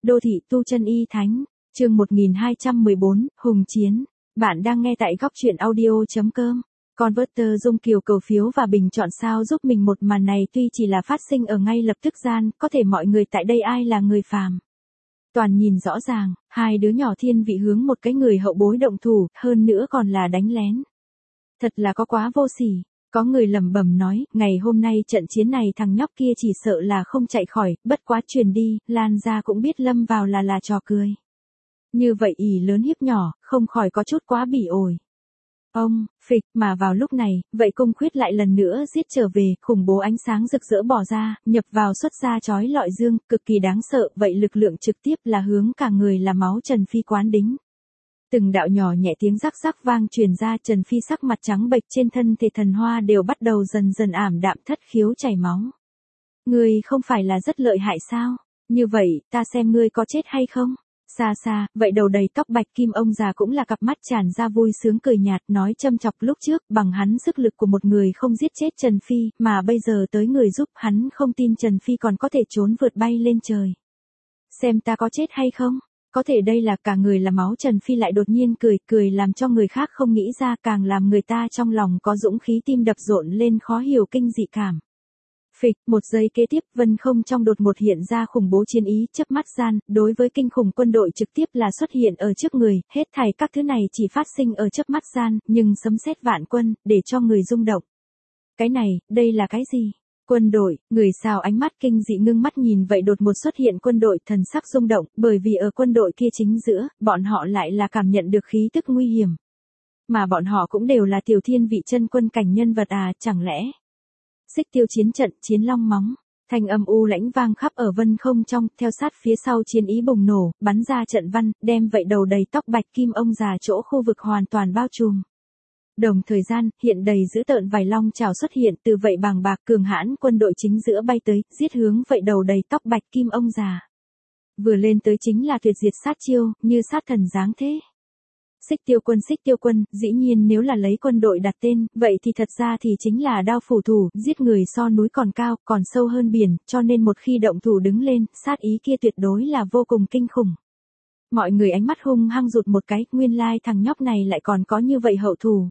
Đô thị tu chân y thánh, chương 1214, Hùng Chiến. Bạn đang nghe tại góc truyện audio.com. Converter Dung Kiều cầu phiếu và bình chọn sao giúp mình. Một màn này tuy chỉ là phát sinh ở ngay lập tức gian, có thể mọi người tại đây ai là người phàm. Toàn nhìn rõ ràng, hai đứa nhỏ thiên vị hướng một cái người hậu bối động thủ, hơn nữa còn là đánh lén. Thật là có quá vô sỉ. Có người lẩm bẩm nói, ngày hôm nay trận chiến này thằng nhóc kia chỉ sợ là không chạy khỏi, bất quá truyền đi, lan ra cũng biết lâm vào là trò cười. Như vậy ỷ lớn hiếp nhỏ, không khỏi có chút quá bỉ ổi. Ông, phịch, mà vào lúc này, vậy cung khuyết lại lần nữa giết trở về, khủng bố ánh sáng rực rỡ bỏ ra, nhập vào xuất ra chói lọi dương, cực kỳ đáng sợ, vậy lực lượng trực tiếp là hướng cả người là máu Trần Phi quán đính. Từng đạo nhỏ nhẹ tiếng rắc rắc vang truyền ra, Trần Phi sắc mặt trắng bệch, trên thân thể thần hoa đều bắt đầu dần dần ảm đạm, thất khiếu chảy máu. Ngươi không phải là rất lợi hại sao? Như vậy, ta xem ngươi có chết hay không? Xa xa, vậy đầu đầy tóc bạch kim ông già cũng là cặp mắt tràn ra vui sướng cười nhạt, nói châm chọc lúc trước, bằng hắn sức lực của một người không giết chết Trần Phi, mà bây giờ tới người giúp hắn không tin Trần Phi còn có thể trốn vượt bay lên trời. Xem ta có chết hay không? Có thể đây là cả người là máu. Trần Phi lại đột nhiên cười làm cho người khác không nghĩ ra, càng làm người ta trong lòng có dũng khí, tim đập rộn lên khó hiểu kinh dị cảm. Phịch, một giây kế tiếp, vân không trong đột ngột hiện ra khủng bố chiến ý, chớp mắt gian, đối với kinh khủng quân đội trực tiếp là xuất hiện ở trước người, hết thảy các thứ này chỉ phát sinh ở chớp mắt gian, nhưng sấm sét vạn quân, để cho người rung động. Cái này, đây là cái gì? Quân đội, người sao ánh mắt kinh dị ngưng mắt nhìn vậy đột ngột xuất hiện quân đội, thần sắc rung động, bởi vì ở quân đội kia chính giữa, bọn họ lại là cảm nhận được khí tức nguy hiểm. Mà bọn họ cũng đều là tiểu thiên vị chân quân cảnh nhân vật à, chẳng lẽ? Xích Tiêu chiến trận, chiến long móng. Thanh âm u lãnh vang khắp ở vân không trong, theo sát phía sau chiến ý bùng nổ, bắn ra trận văn, đem vậy đầu đầy tóc bạch kim ông già chỗ khu vực hoàn toàn bao trùm. Đồng thời gian, hiện đầy dữ tợn vài long chảo xuất hiện, từ vậy bàng bạc cường hãn quân đội chính giữa bay tới, giết hướng vậy đầu đầy tóc bạch kim ông già. Vừa lên tới chính là tuyệt diệt sát chiêu, như sát thần dáng thế. Xích Tiêu quân, dĩ nhiên nếu là lấy quân đội đặt tên, vậy thì thật ra thì chính là đao phủ thủ, giết người so núi còn cao, còn sâu hơn biển, cho nên một khi động thủ đứng lên, sát ý kia tuyệt đối là vô cùng kinh khủng. Mọi người ánh mắt hung hăng rụt một cái, nguyên lai thằng nhóc này lại còn có như vậy hậu thủ.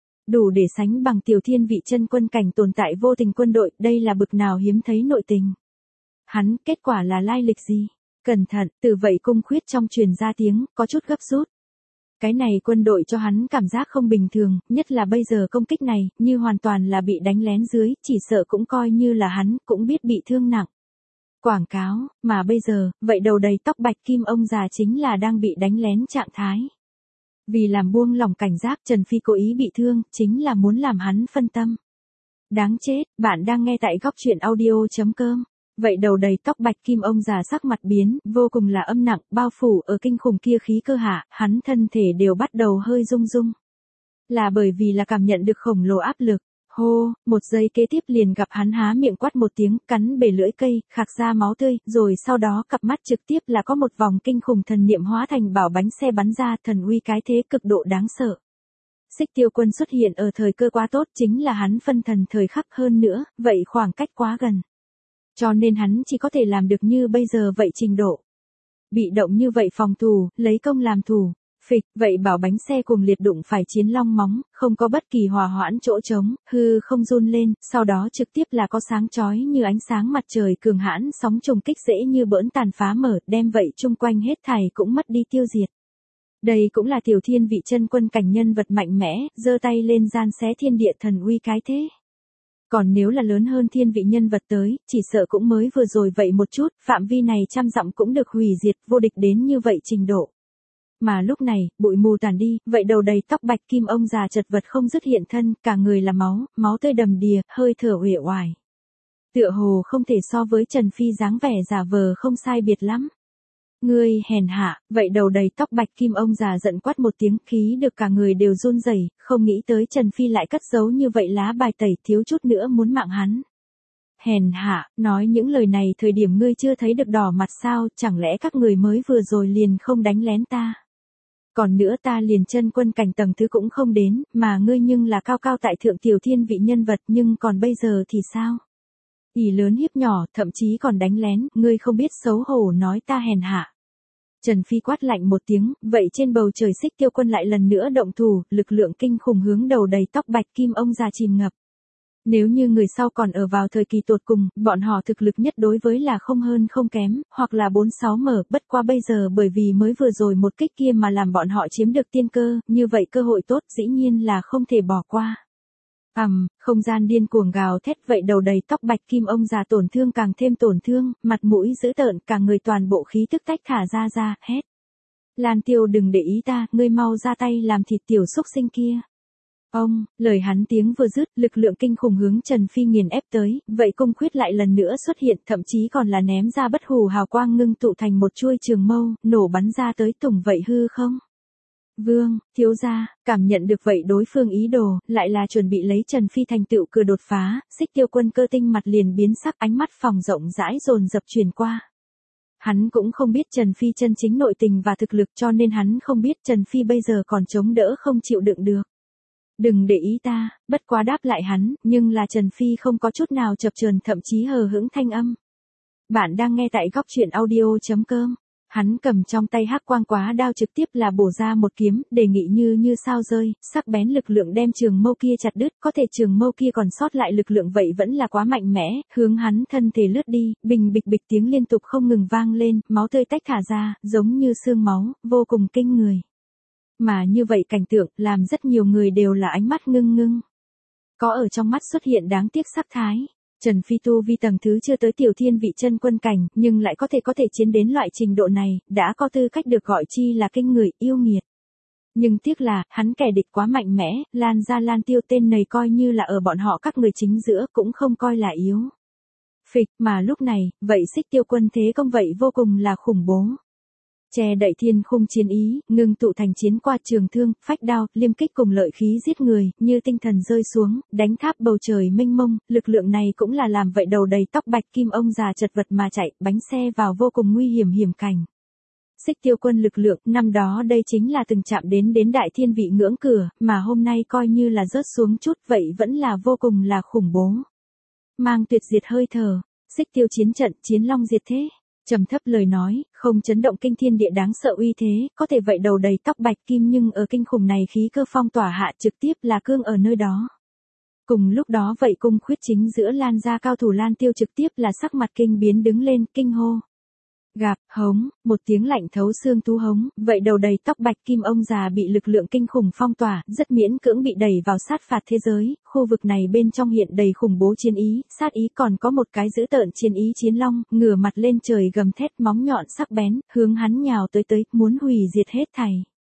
Đủ để sánh bằng tiểu thiên vị chân quân cảnh tồn tại vô tình quân đội, đây là bực nào hiếm thấy nội tình. Hắn, kết quả là lai lịch gì? Cẩn thận, từ vậy cung khuyết trong truyền ra tiếng, có chút gấp rút. Cái này quân đội cho hắn cảm giác không bình thường, nhất là bây giờ công kích này, như hoàn toàn là bị đánh lén dưới, chỉ sợ cũng coi như là hắn, cũng biết bị thương nặng. Quảng cáo, mà bây giờ, vậy đầu đầy tóc bạch kim ông già chính là đang bị đánh lén trạng thái. Vì làm buông lỏng cảnh giác, Trần Phi cố ý bị thương, chính là muốn làm hắn phân tâm. Đáng chết, bạn đang nghe tại góc truyện audio.com. Vậy đầu đầy tóc bạch kim ông già sắc mặt biến, vô cùng là âm nặng, bao phủ ở kinh khủng kia khí cơ hạ, hắn thân thể đều bắt đầu hơi rung rung. Là bởi vì là cảm nhận được khổng lồ áp lực. Hô, một giây kế tiếp liền gặp hắn há miệng quát một tiếng, cắn bể lưỡi cây, khạc ra máu tươi, rồi sau đó cặp mắt trực tiếp là có một vòng kinh khủng thần niệm hóa thành bảo bánh xe bắn ra, thần uy cái thế cực độ đáng sợ. Xích Tiêu quân xuất hiện ở thời cơ quá tốt, chính là hắn phân thần thời khắc, hơn nữa, vậy khoảng cách quá gần. Cho nên hắn chỉ có thể làm được như bây giờ vậy trình độ. Bị động như vậy phòng thủ, lấy công làm thủ. Phịch, vậy bảo bánh xe cùng liệt đụng phải chiến long móng, không có bất kỳ hòa hoãn chỗ trống, hư không run lên, sau đó trực tiếp là có sáng chói như ánh sáng mặt trời cường hãn, sóng trùng kích dễ như bỡn tàn phá mở, đem vậy chung quanh hết thảy cũng mất đi tiêu diệt. Đây cũng là tiểu thiên vị chân quân cảnh nhân vật mạnh mẽ, giơ tay lên gian xé thiên địa thần uy cái thế. Còn nếu là lớn hơn thiên vị nhân vật tới, chỉ sợ cũng mới vừa rồi vậy một chút, phạm vi này trăm dặm cũng được hủy diệt, vô địch đến như vậy trình độ. Mà lúc này, bụi mù tàn đi, vậy đầu đầy tóc bạch kim ông già chật vật không dứt hiện thân, cả người là máu, máu tươi đầm đìa, hơi thở uể oải. Tựa hồ không thể so với Trần Phi dáng vẻ giả vờ không sai biệt lắm. Ngươi hèn hạ, vậy đầu đầy tóc bạch kim ông già giận quát một tiếng, khí được cả người đều run rẩy, không nghĩ tới Trần Phi lại cất giấu như vậy lá bài tẩy, thiếu chút nữa muốn mạng hắn. Hèn hạ, nói những lời này thời điểm ngươi chưa thấy được đỏ mặt sao, chẳng lẽ các người mới vừa rồi liền không đánh lén ta? Còn nữa ta liền chân quân cảnh tầng thứ cũng không đến, mà ngươi nhưng là cao cao tại thượng tiểu thiên vị nhân vật, nhưng còn bây giờ thì sao? Ỷ lớn hiếp nhỏ, thậm chí còn đánh lén, ngươi không biết xấu hổ nói ta hèn hạ. Trần Phi quát lạnh một tiếng, vậy trên bầu trời Xích Tiêu Quân lại lần nữa động thủ, lực lượng kinh khủng hướng đầu đầy tóc bạch kim ông già chìm ngập. Nếu như người sau còn ở vào thời kỳ tột cùng, bọn họ thực lực nhất đối với là không hơn không kém, hoặc là 4-6 bất qua bây giờ bởi vì mới vừa rồi một kích kia mà làm bọn họ chiếm được tiên cơ, như vậy cơ hội tốt dĩ nhiên là không thể bỏ qua. Không gian điên cuồng gào thét vậy đầu đầy tóc bạch kim ông già tổn thương càng thêm tổn thương, mặt mũi dữ tợn cả người toàn bộ khí tức tách thả ra, hét. Lan Tiêu đừng để ý ta, ngươi mau ra tay làm thịt tiểu xúc sinh kia. Lời hắn tiếng vừa dứt, lực lượng kinh khủng hướng Trần Phi nghiền ép tới, vậy cung khuyết lại lần nữa xuất hiện, thậm chí còn là ném ra bất hủ hào quang ngưng tụ thành một chuôi trường mâu, nổ bắn ra tới tùng vậy hư không. Vương, thiếu gia, cảm nhận được vậy đối phương ý đồ, lại là chuẩn bị lấy Trần Phi thành tựu cửa đột phá, Xích Tiêu Quân cơ tinh mặt liền biến sắc, ánh mắt phòng rộng rãi dồn dập truyền qua. Hắn cũng không biết Trần Phi chân chính nội tình và thực lực cho nên hắn không biết Trần Phi bây giờ còn chống đỡ không chịu đựng được. Đừng để ý ta, bất quá đáp lại hắn, nhưng là Trần Phi không có chút nào chập chờn thậm chí hờ hững thanh âm. Bạn đang nghe tại góc truyện audio.com. Hắn cầm trong tay hắc quang quá đao trực tiếp là bổ ra một kiếm, đề nghị như sao rơi, sắc bén lực lượng đem trường mâu kia chặt đứt, có thể trường mâu kia còn sót lại lực lượng vậy vẫn là quá mạnh mẽ, hướng hắn thân thể lướt đi, bình bịch bịch tiếng liên tục không ngừng vang lên, máu tươi tách thả ra, giống như xương máu, vô cùng kinh người. Mà như vậy cảnh tượng, làm rất nhiều người đều là ánh mắt ngưng. Có ở trong mắt xuất hiện đáng tiếc sắc thái. Trần Phi tu vi tầng thứ chưa tới tiểu thiên vị chân quân cảnh, nhưng lại có thể chiến đến loại trình độ này, đã có tư cách được gọi chi là kinh người, yêu nghiệt. Nhưng tiếc là, hắn kẻ địch quá mạnh mẽ, Lan Tiêu tên này coi như là ở bọn họ các người chính giữa cũng không coi là yếu. Phịch, mà lúc này, vậy Xích Tiêu Quân thế công vậy vô cùng là khủng bố. Che đậy thiên khung chiến ý, ngưng tụ thành chiến qua trường thương, phách đao, liêm kích cùng lợi khí giết người, như tinh thần rơi xuống, đánh tháp bầu trời mênh mông, lực lượng này cũng là làm vậy đầu đầy tóc bạch kim ông già chật vật mà chạy, bánh xe vào vô cùng nguy hiểm cảnh. Xích Tiêu Quân lực lượng, năm đó đây chính là từng chạm đến đại thiên vị ngưỡng cửa, mà hôm nay coi như là rớt xuống chút, vậy vẫn là vô cùng là khủng bố. Mang tuyệt diệt hơi thở, Xích Tiêu chiến trận, chiến long diệt thế. Trầm thấp lời nói, không chấn động kinh thiên địa đáng sợ uy thế, có thể vậy đầu đầy tóc bạch kim nhưng ở kinh khủng này khí cơ phong tỏa hạ trực tiếp là cương ở nơi đó. Cùng lúc đó vậy cung khuyết chính giữa Lan gia cao thủ Lan Tiêu trực tiếp là sắc mặt kinh biến đứng lên, kinh hô. Gạp, hống, một tiếng lạnh thấu xương tú hống, vậy đầu đầy tóc bạch kim ông già bị lực lượng kinh khủng phong tỏa, rất miễn cưỡng bị đẩy vào sát phạt thế giới, khu vực này bên trong hiện đầy khủng bố chiến ý, sát ý còn có một cái dữ tợn chiến ý chiến long, ngửa mặt lên trời gầm thét móng nhọn sắc bén, hướng hắn nhào tới, muốn hủy diệt hết thảy.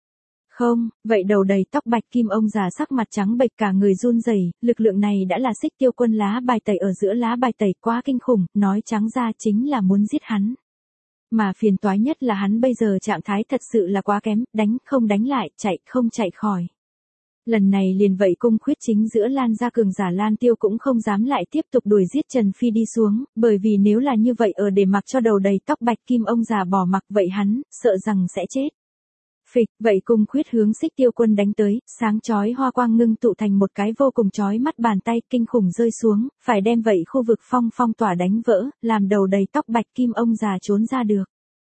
Không, vậy đầu đầy tóc bạch kim ông già sắc mặt trắng bệch cả người run rẩy, lực lượng này đã là Xích Tiêu Quân lá bài tẩy ở giữa lá bài tẩy quá kinh khủng, nói trắng ra chính là muốn giết hắn. Mà phiền toái nhất là hắn bây giờ trạng thái thật sự là quá kém, đánh không đánh lại, chạy không chạy khỏi. Lần này liền vậy cung khuyết chính giữa Lan gia cường giả Lan Tiêu cũng không dám lại tiếp tục đuổi giết Trần Phi đi xuống, bởi vì nếu là như vậy ở để mặc cho đầu đầy tóc bạch kim ông già bỏ mặc vậy hắn, sợ rằng sẽ chết. Phịch, vậy cung khuyết hướng Xích Tiêu Quân đánh tới, sáng chói hoa quang ngưng tụ thành một cái vô cùng chói mắt bàn tay kinh khủng rơi xuống, phải đem vậy khu vực phong tỏa đánh vỡ, làm đầu đầy tóc bạch kim ông già trốn ra được.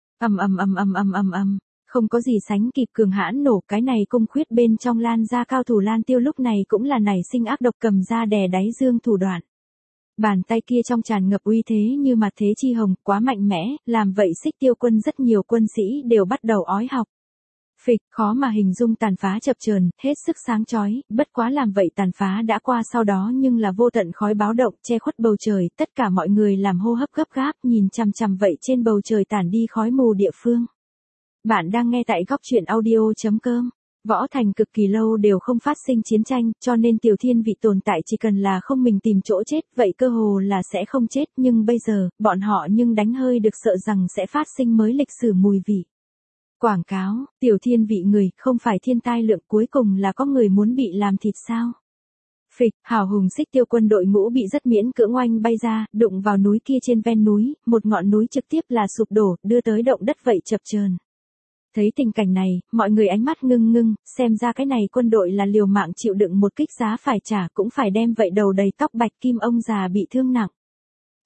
Không có gì sánh kịp cường hãn nổ, cái này cung khuyết bên trong Lan gia cao thủ Lan Tiêu lúc này cũng là nảy sinh ác độc cầm ra đè đáy dương thủ đoạn. Bàn tay kia trong tràn ngập uy thế như mặt thế chi hồng, quá mạnh mẽ, làm vậy Xích Tiêu Quân rất nhiều quân sĩ đều bắt đầu ói học. Phịch, khó mà hình dung tàn phá chập chờn, hết sức sáng chói, bất quá làm vậy tàn phá đã qua sau đó nhưng là vô tận khói báo động che khuất bầu trời, tất cả mọi người làm hô hấp gấp gáp nhìn chằm vậy trên bầu trời tản đi khói mù địa phương. Bạn đang nghe tại góc truyện audio.com. Võ Thành cực kỳ lâu đều không phát sinh chiến tranh, cho nên tiểu thiên vị tồn tại chỉ cần là không mình tìm chỗ chết, vậy cơ hồ là sẽ không chết, nhưng bây giờ, bọn họ nhưng đánh hơi được sợ rằng sẽ phát sinh mới lịch sử mùi vị. Quảng cáo, tiểu thiên vị người, không phải thiên tai lượng cuối cùng là có người muốn bị làm thịt sao? Phịch, hào hùng Xích Tiêu Quân đội ngũ bị rất miễn cưỡng oanh bay ra, đụng vào núi kia trên ven núi, một ngọn núi trực tiếp là sụp đổ, đưa tới động đất vậy chập chờn. Thấy tình cảnh này, mọi người ánh mắt ngưng, xem ra cái này quân đội là liều mạng chịu đựng một kích giá phải trả cũng phải đem vậy đầu đầy tóc bạch kim ông già bị thương nặng.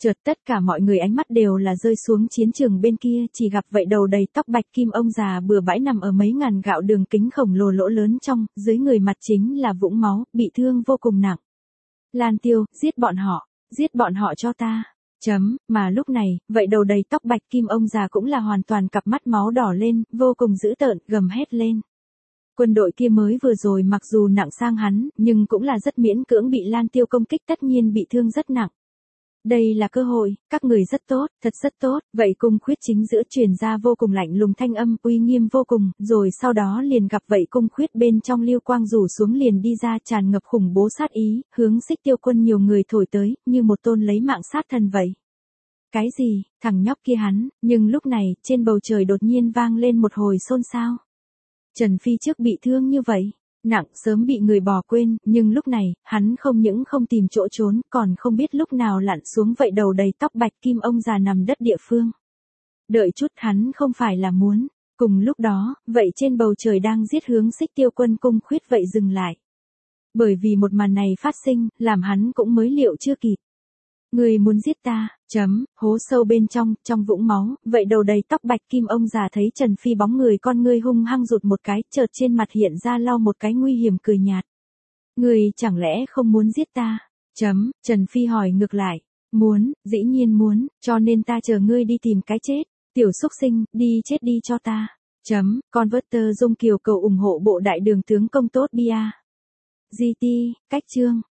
Chợt tất cả mọi người ánh mắt đều là rơi xuống chiến trường bên kia, chỉ gặp vậy đầu đầy tóc bạch kim ông già bừa bãi nằm ở mấy ngàn gạo đường kính khổng lồ lỗ lớn trong, dưới người mặt chính là vũng máu, bị thương vô cùng nặng. Lan Tiêu, giết bọn họ cho ta. Mà lúc này, vậy đầu đầy tóc bạch kim ông già cũng là hoàn toàn cặp mắt máu đỏ lên, vô cùng dữ tợn, gầm hét lên. Quân đội kia mới vừa rồi mặc dù nặng sang hắn, nhưng cũng là rất miễn cưỡng bị Lan Tiêu công kích, tất nhiên bị thương rất nặng. Đây là cơ hội, các người rất tốt, thật rất tốt, vậy cung khuyết chính giữa truyền ra vô cùng lạnh lùng thanh âm, uy nghiêm vô cùng, rồi sau đó liền gặp vậy cung khuyết bên trong lưu quang rủ xuống liền đi ra, tràn ngập khủng bố sát ý, hướng Xích Tiêu quân nhiều người thổi tới, như một tôn lấy mạng sát thần vậy. Cái gì, thằng nhóc kia hắn, nhưng lúc này, trên bầu trời đột nhiên vang lên một hồi xôn xao. Trần Phi trước bị thương như vậy, nặng sớm bị người bỏ quên, nhưng lúc này, hắn không những không tìm chỗ trốn, còn không biết lúc nào lặn xuống vậy đầu đầy tóc bạch kim ông già nằm đất địa phương. Đợi chút hắn không phải là muốn, cùng lúc đó, vậy trên bầu trời đang giết hướng Xích Tiêu quân cung khuyết vậy dừng lại. Bởi vì một màn này phát sinh, làm hắn cũng mới liệu chưa kịp. Người muốn giết ta, hố sâu bên trong vũng máu, vậy đầu đầy tóc bạch kim ông già thấy Trần Phi bóng người con ngươi hung hăng rụt một cái, chợt trên mặt hiện ra lau một cái nguy hiểm cười nhạt. Người chẳng lẽ không muốn giết ta? Trần Phi hỏi ngược lại. Muốn, dĩ nhiên muốn, cho nên ta chờ ngươi đi tìm cái chết. Tiểu xúc sinh, đi chết đi cho ta. Converter Dung Kiều cầu ủng hộ bộ đại đường tướng công tốt bia. GT, cách chương.